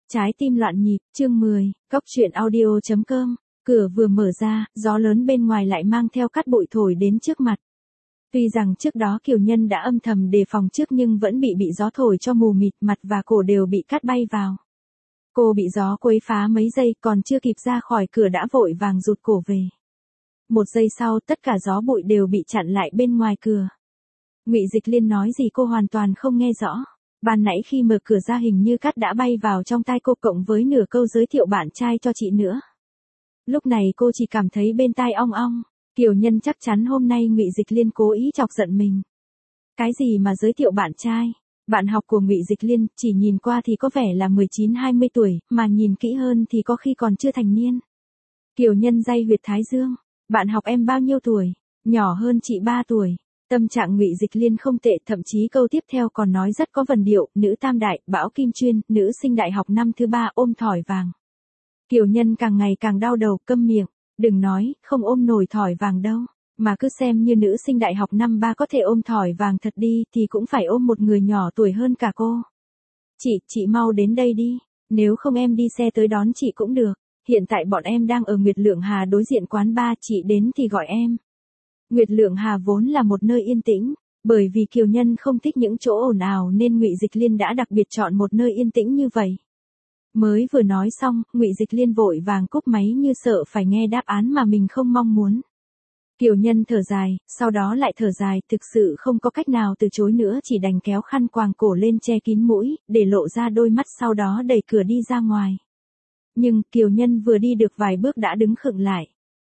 Trái tim loạn nhịp, chương 10, Cốc truyện audio.com. Cửa vừa mở ra, gió lớn bên ngoài lại mang theo cát bụi thổi đến trước mặt. Tuy rằng trước đó Kiều Nhân đã âm thầm đề phòng trước nhưng vẫn bị gió thổi cho mù mịt, mặt và cổ đều bị cát bay vào. Cô bị gió quấy phá mấy giây, còn chưa kịp ra khỏi cửa đã vội vàng rụt cổ về. Một giây sau, tất cả gió bụi đều bị chặn lại bên ngoài cửa. Ngụy Dịch Liên nói gì cô hoàn toàn không nghe rõ. Ban nãy khi mở cửa ra hình như cát đã bay vào trong tai cô cộng với nửa câu giới thiệu bạn trai cho chị nữa. Lúc này cô chỉ cảm thấy bên tai ong ong. Kiều Nhân chắc chắn hôm nay Ngụy Dịch Liên cố ý chọc giận mình. Cái gì mà giới thiệu bạn trai? Bạn học của Ngụy Dịch Liên chỉ nhìn qua thì có vẻ là 19-20 tuổi, mà nhìn kỹ hơn thì có khi còn chưa thành niên. Kiều Nhân day huyệt thái dương. Bạn học em bao nhiêu tuổi? Nhỏ hơn chị 3 tuổi. Tâm trạng Ngụy Dịch Liên không tệ, thậm chí câu tiếp theo còn nói rất có vần điệu, nữ tam đại, Bão Kim Chuyên, nữ sinh đại học năm thứ 3 ôm thỏi vàng. Kiều Nhân càng ngày càng đau đầu, câm miệng, đừng nói, không ôm nổi thỏi vàng đâu, mà cứ xem như nữ sinh đại học năm 3 có thể ôm thỏi vàng thật đi thì cũng phải ôm một người nhỏ tuổi hơn cả cô. Chị mau đến đây đi, nếu không em đi xe tới đón chị cũng được, hiện tại bọn em đang ở Nguyệt Lượng Hà đối diện quán bar, chị đến thì gọi em. Nguyệt Lượng Hà vốn là một nơi yên tĩnh, bởi vì Kiều Nhân không thích những chỗ ồn ào nên Ngụy Dịch Liên đã đặc biệt chọn một nơi yên tĩnh như vậy. Mới vừa nói xong, Ngụy Dịch Liên vội vàng cúp máy như sợ phải nghe đáp án mà mình không mong muốn. Kiều Nhân thở dài, sau đó lại thở dài, thực sự không có cách nào từ chối nữa, chỉ đành kéo khăn quàng cổ lên che kín mũi, để lộ ra đôi mắt, sau đó đẩy cửa đi ra ngoài. Nhưng Kiều Nhân vừa đi được vài bước đã đứng khựng lại.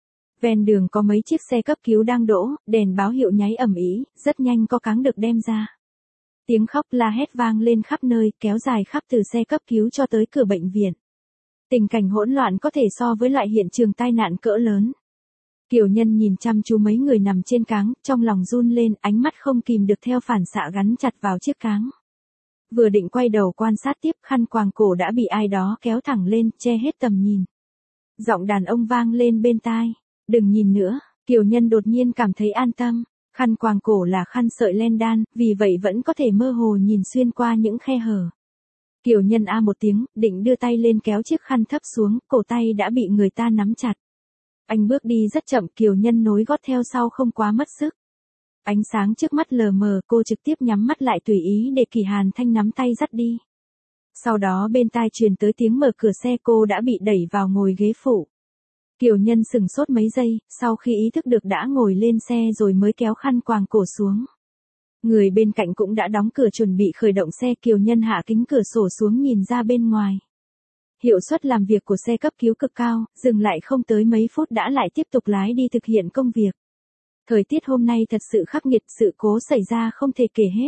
Ven đường có mấy chiếc xe cấp cứu đang đỗ, đèn báo hiệu nháy ầm ĩ, rất nhanh có cáng được đem ra. Tiếng khóc la hét vang lên khắp nơi, kéo dài khắp từ xe cấp cứu cho tới cửa bệnh viện. Tình cảnh hỗn loạn có thể so với loại hiện trường tai nạn cỡ lớn. Kiều Nhân nhìn chăm chú mấy người nằm trên cáng, trong lòng run lên, ánh mắt không kìm được theo phản xạ gắn chặt vào chiếc cáng. Vừa định quay đầu quan sát tiếp, khăn quàng cổ đã bị ai đó kéo thẳng lên, che hết tầm nhìn. Giọng đàn ông vang lên bên tai. Đừng nhìn nữa, Kiều Nhân đột nhiên cảm thấy an tâm. Khăn quàng cổ là khăn sợi len đan, vì vậy vẫn có thể mơ hồ nhìn xuyên qua những khe hở. Kiều Nhân a một tiếng, định đưa tay lên kéo chiếc khăn thấp xuống, cổ tay đã bị người ta nắm chặt. Anh bước đi rất chậm, Kiều Nhân nối gót theo sau không quá mất sức. Ánh sáng trước mắt lờ mờ, cô trực tiếp nhắm mắt lại tùy ý để Kỳ Hàn Thanh nắm tay dắt đi. Sau đó bên tai truyền tới tiếng mở cửa xe, cô đã bị đẩy vào ngồi ghế phụ. Kiều Nhân sững sốt mấy giây, sau khi ý thức được đã ngồi lên xe rồi mới kéo khăn quàng cổ xuống. Người bên cạnh cũng đã đóng cửa chuẩn bị khởi động xe, Kiều Nhân hạ kính cửa sổ xuống nhìn ra bên ngoài. Hiệu suất làm việc của xe cấp cứu cực cao, dừng lại không tới mấy phút đã lại tiếp tục lái đi thực hiện công việc. Thời tiết hôm nay thật sự khắc nghiệt, sự cố xảy ra không thể kể hết.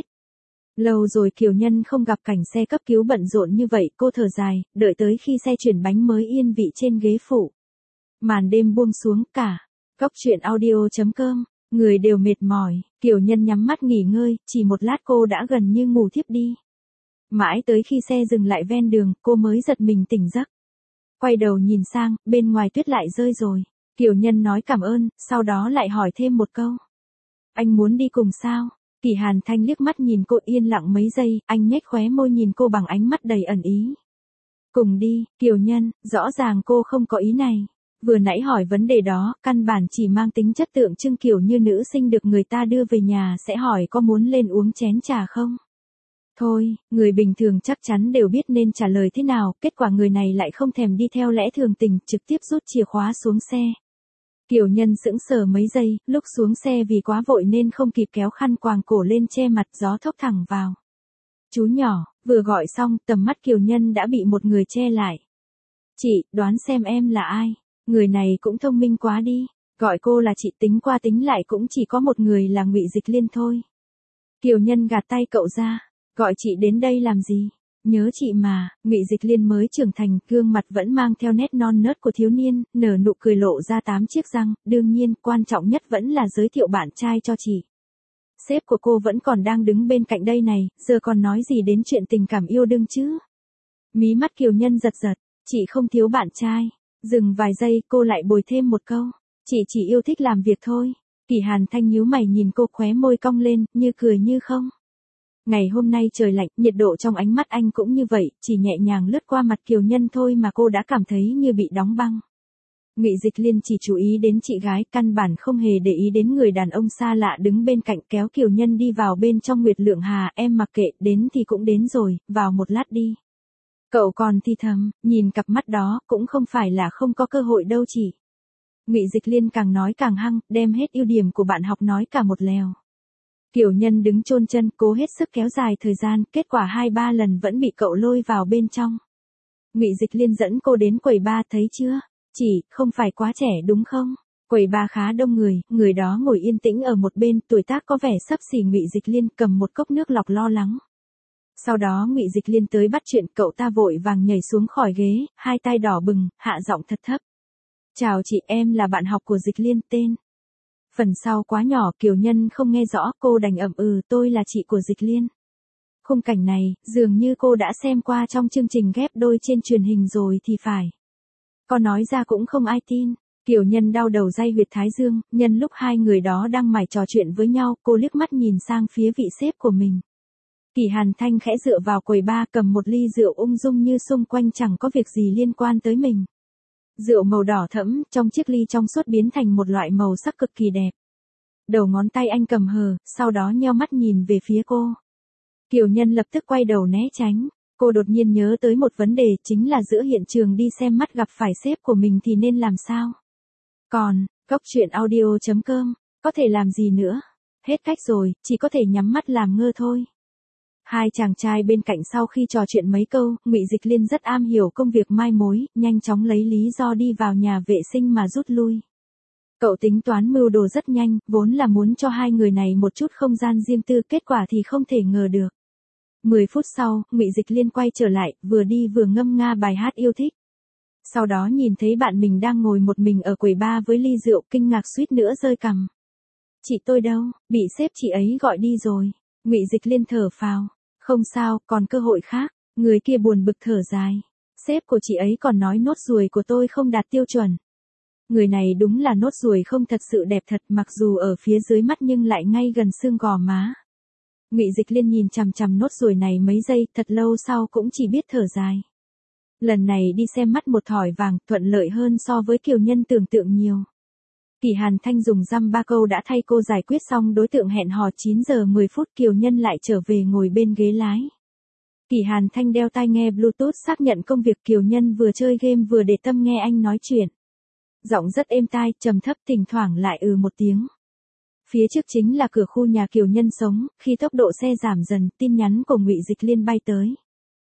Lâu rồi Kiều Nhân không gặp cảnh xe cấp cứu bận rộn như vậy, cô thở dài, đợi tới khi xe chuyển bánh mới yên vị trên ghế phụ. Màn đêm buông xuống, cả Cốc truyện audio.com, người đều mệt mỏi, Kiều Nhân nhắm mắt nghỉ ngơi, chỉ một lát cô đã gần như ngủ thiếp đi. Mãi tới khi xe dừng lại ven đường, cô mới giật mình tỉnh giấc. Quay đầu nhìn sang, bên ngoài tuyết lại rơi rồi. Kiều Nhân nói cảm ơn, sau đó lại hỏi thêm một câu. Anh muốn đi cùng sao? Kỳ Hàn Thanh liếc mắt nhìn cô, yên lặng mấy giây, anh nhếch khóe môi nhìn cô bằng ánh mắt đầy ẩn ý. Cùng đi, Kiều Nhân, rõ ràng cô không có ý này. Vừa nãy hỏi vấn đề đó, căn bản chỉ mang tính chất tượng trưng, kiểu như nữ sinh được người ta đưa về nhà sẽ hỏi có muốn lên uống chén trà không? Thôi, người bình thường chắc chắn đều biết nên trả lời thế nào, kết quả người này lại không thèm đi theo lẽ thường tình, trực tiếp rút chìa khóa xuống xe. Kiều Nhân sững sờ mấy giây, lúc xuống xe vì quá vội nên không kịp kéo khăn quàng cổ lên che mặt, gió thốc thẳng vào. Chú nhỏ, vừa gọi xong, tầm mắt Kiều Nhân đã bị một người che lại. Chị, đoán xem em là ai? Người này cũng thông minh quá đi, gọi cô là chị, tính qua tính lại cũng chỉ có một người là Ngụy Dịch Liên thôi. Kiều Nhân gạt tay cậu ra, gọi chị đến đây làm gì? Nhớ chị mà. Ngụy Dịch Liên mới trưởng thành, gương mặt vẫn mang theo nét non nớt của thiếu niên, nở nụ cười lộ ra 8 chiếc răng, đương nhiên, quan trọng nhất vẫn là giới thiệu bạn trai cho chị. Sếp của cô vẫn còn đang đứng bên cạnh đây này, giờ còn nói gì đến chuyện tình cảm yêu đương chứ? Mí mắt Kiều Nhân giật giật, chị không thiếu bạn trai. Dừng vài giây, cô lại bồi thêm một câu, chị chỉ yêu thích làm việc thôi. Kỳ Hàn Thanh nhíu mày nhìn cô, khóe môi cong lên, như cười như không. Ngày hôm nay trời lạnh, nhiệt độ trong ánh mắt anh cũng như vậy, chỉ nhẹ nhàng lướt qua mặt Kiều Nhân thôi mà cô đã cảm thấy như bị đóng băng. Ngụy Dịch Liên chỉ chú ý đến chị gái, căn bản không hề để ý đến người đàn ông xa lạ đứng bên cạnh, kéo Kiều Nhân đi vào bên trong. Nguyệt Lượng Hà, em mặc kệ, đến thì cũng đến rồi, vào một lát đi. Cậu còn thì thầm, nhìn cặp mắt đó, cũng không phải là không có cơ hội đâu chị. Ngụy Dịch Liên càng nói càng hăng, đem hết ưu điểm của bạn học nói cả một lèo. Kiều Nhân đứng chôn chân, cố hết sức kéo dài thời gian, kết quả 2-3 lần vẫn bị cậu lôi vào bên trong. Ngụy Dịch Liên dẫn cô đến quầy bar, thấy chưa? Chị, không phải quá trẻ đúng không? Quầy bar khá đông người đó ngồi yên tĩnh ở một bên, tuổi tác có vẻ xấp xỉ Ngụy Dịch Liên, cầm một cốc nước lọc lo lắng. Sau đó Ngụy Dịch Liên tới bắt chuyện, cậu ta vội vàng nhảy xuống khỏi ghế, hai tay đỏ bừng, hạ giọng thật thấp. Chào chị, em là bạn học của Dịch Liên, tên. Phần sau quá nhỏ, Kiều Nhân không nghe rõ, cô đành ậm tôi là chị của Dịch Liên. Khung cảnh này, dường như cô đã xem qua trong chương trình ghép đôi trên truyền hình rồi thì phải. Có nói ra cũng không ai tin. Kiều Nhân đau đầu day huyệt thái dương, nhân lúc hai người đó đang mải trò chuyện với nhau, cô liếc mắt nhìn sang phía vị sếp của mình. Kỷ Hàn Thanh khẽ dựa vào quầy bar, cầm một ly rượu ung dung như xung quanh chẳng có việc gì liên quan tới mình. Rượu màu đỏ thẫm, trong chiếc ly trong suốt biến thành một loại màu sắc cực kỳ đẹp. Đầu ngón tay anh cầm hờ, sau đó nheo mắt nhìn về phía cô. Kiều Nhân lập tức quay đầu né tránh. Cô đột nhiên nhớ tới một vấn đề, chính là giữa hiện trường đi xem mắt gặp phải sếp của mình thì nên làm sao? Còn, goctruyện.audio.com, có thể làm gì nữa? Hết cách rồi, chỉ có thể nhắm mắt làm ngơ thôi. Hai chàng trai bên cạnh sau khi trò chuyện mấy câu, Ngụy Dịch Liên rất am hiểu công việc mai mối, nhanh chóng lấy lý do đi vào nhà vệ sinh mà rút lui. Cậu tính toán mưu đồ rất nhanh, vốn là muốn cho hai người này một chút không gian riêng tư, kết quả thì không thể ngờ được. 10 phút sau, Ngụy Dịch Liên quay trở lại, vừa đi vừa ngâm nga bài hát yêu thích. Sau đó nhìn thấy bạn mình đang ngồi một mình ở quầy bar với ly rượu, kinh ngạc suýt nữa rơi cằm. Chị tôi đâu, bị sếp chị ấy gọi đi rồi. Ngụy Dịch Liên thở phào. Không sao, còn cơ hội khác. Người kia buồn bực thở dài. Sếp của chị ấy còn nói nốt ruồi của tôi không đạt tiêu chuẩn. Người này đúng là nốt ruồi không thật sự đẹp thật, mặc dù ở phía dưới mắt nhưng lại ngay gần xương gò má. Ngụy Dịch Liên nhìn chằm chằm nốt ruồi này mấy giây, thật lâu sau cũng chỉ biết thở dài. Lần này đi xem mắt một thỏi vàng, thuận lợi hơn so với Kiều Nhân tưởng tượng nhiều. Kỷ Hàn Thanh dùng dăm ba câu đã thay cô giải quyết xong đối tượng hẹn hò. 9 giờ 10 phút Kiều Nhân lại trở về ngồi bên ghế lái. Kỷ Hàn Thanh đeo tai nghe Bluetooth xác nhận công việc. Kiều Nhân vừa chơi game vừa để tâm nghe anh nói chuyện. Giọng rất êm tai, trầm thấp, thỉnh thoảng lại một tiếng. Phía trước chính là cửa khu nhà Kiều Nhân sống, khi tốc độ xe giảm dần, tin nhắn của Ngụy Dịch Liên bay tới.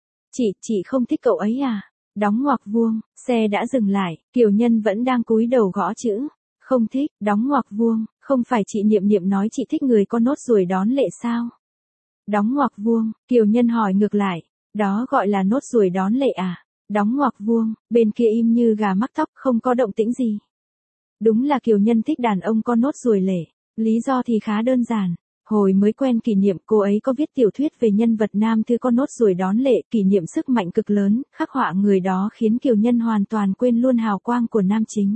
Chị không thích cậu ấy à? Đóng ngoặc vuông, xe đã dừng lại, Kiều Nhân vẫn đang cúi đầu gõ chữ. Không thích, đóng ngoặc vuông, không phải chị Niệm Niệm nói chị thích người có nốt ruồi đón lệ sao? Đóng ngoặc vuông, Kiều Nhân hỏi ngược lại, đó gọi là nốt ruồi đón lệ à? Đóng ngoặc vuông, bên kia im như gà mắc tóc, không có động tĩnh gì. Đúng là Kiều Nhân thích đàn ông có nốt ruồi lệ, lý do thì khá đơn giản. Hồi mới quen Kỷ Niệm, cô ấy có viết tiểu thuyết về nhân vật nam thư có nốt ruồi đón lệ, Kỷ Niệm sức mạnh cực lớn, khắc họa người đó khiến Kiều Nhân hoàn toàn quên luôn hào quang của nam chính.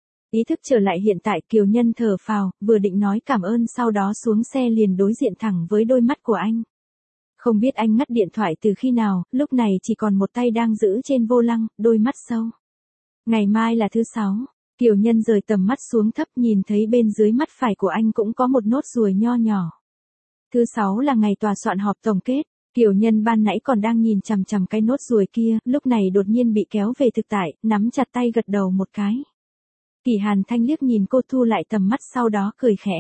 Ý thức trở lại hiện tại, Kiều Nhân thở phào, vừa định nói cảm ơn sau đó xuống xe liền đối diện thẳng với đôi mắt của anh. Không biết anh ngắt điện thoại từ khi nào, lúc này chỉ còn một tay đang giữ trên vô lăng, đôi mắt sâu. Ngày mai là thứ 6, Kiều Nhân rời tầm mắt xuống thấp nhìn thấy bên dưới mắt phải của anh cũng có một nốt ruồi nho nhỏ. Thứ 6 là ngày tòa soạn họp tổng kết, Kiều Nhân ban nãy còn đang nhìn chằm chằm cái nốt ruồi kia, lúc này đột nhiên bị kéo về thực tại, nắm chặt tay gật đầu một cái. Kỷ Hàn Thanh liếc nhìn cô, thu lại tầm mắt sau đó cười khẽ.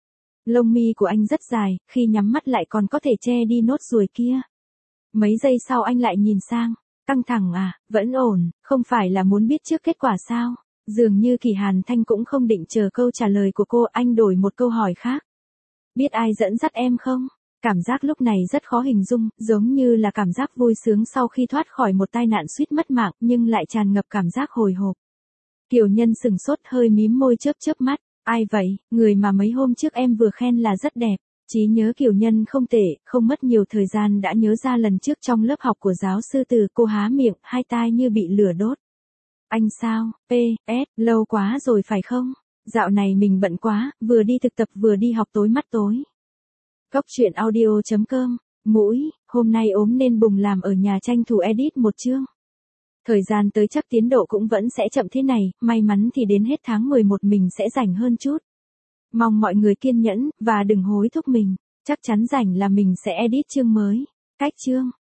Lông mi của anh rất dài, khi nhắm mắt lại còn có thể che đi nốt ruồi kia. Mấy giây sau anh lại nhìn sang, căng thẳng à, vẫn ổn, không phải là muốn biết trước kết quả sao? Dường như Kỷ Hàn Thanh cũng không định chờ câu trả lời của cô, anh đổi một câu hỏi khác. Biết ai dẫn dắt em không? Cảm giác lúc này rất khó hình dung, giống như là cảm giác vui sướng sau khi thoát khỏi một tai nạn suýt mất mạng, nhưng lại tràn ngập cảm giác hồi hộp. Kiều Nhân sừng sốt, hơi mím môi chớp chớp mắt. Ai vậy? Người mà mấy hôm trước em vừa khen là rất đẹp. Trí nhớ Kiều Nhân không tệ, không mất nhiều thời gian đã nhớ ra lần trước trong lớp học của giáo sư Từ, cô há miệng, hai tai như bị lửa đốt. Anh sao? PS, lâu quá rồi phải không? Dạo này mình bận quá, vừa đi thực tập vừa đi học tối mắt tối. Goctruyện.audio.com Mũi, hôm nay ốm nên bùng làm ở nhà tranh thủ edit một chương. Thời gian tới chắc tiến độ cũng vẫn sẽ chậm thế này, may mắn thì đến hết tháng 11 mình sẽ rảnh hơn chút. Mong mọi người kiên nhẫn, và đừng hối thúc mình, chắc chắn rảnh là mình sẽ edit chương mới. Cách chương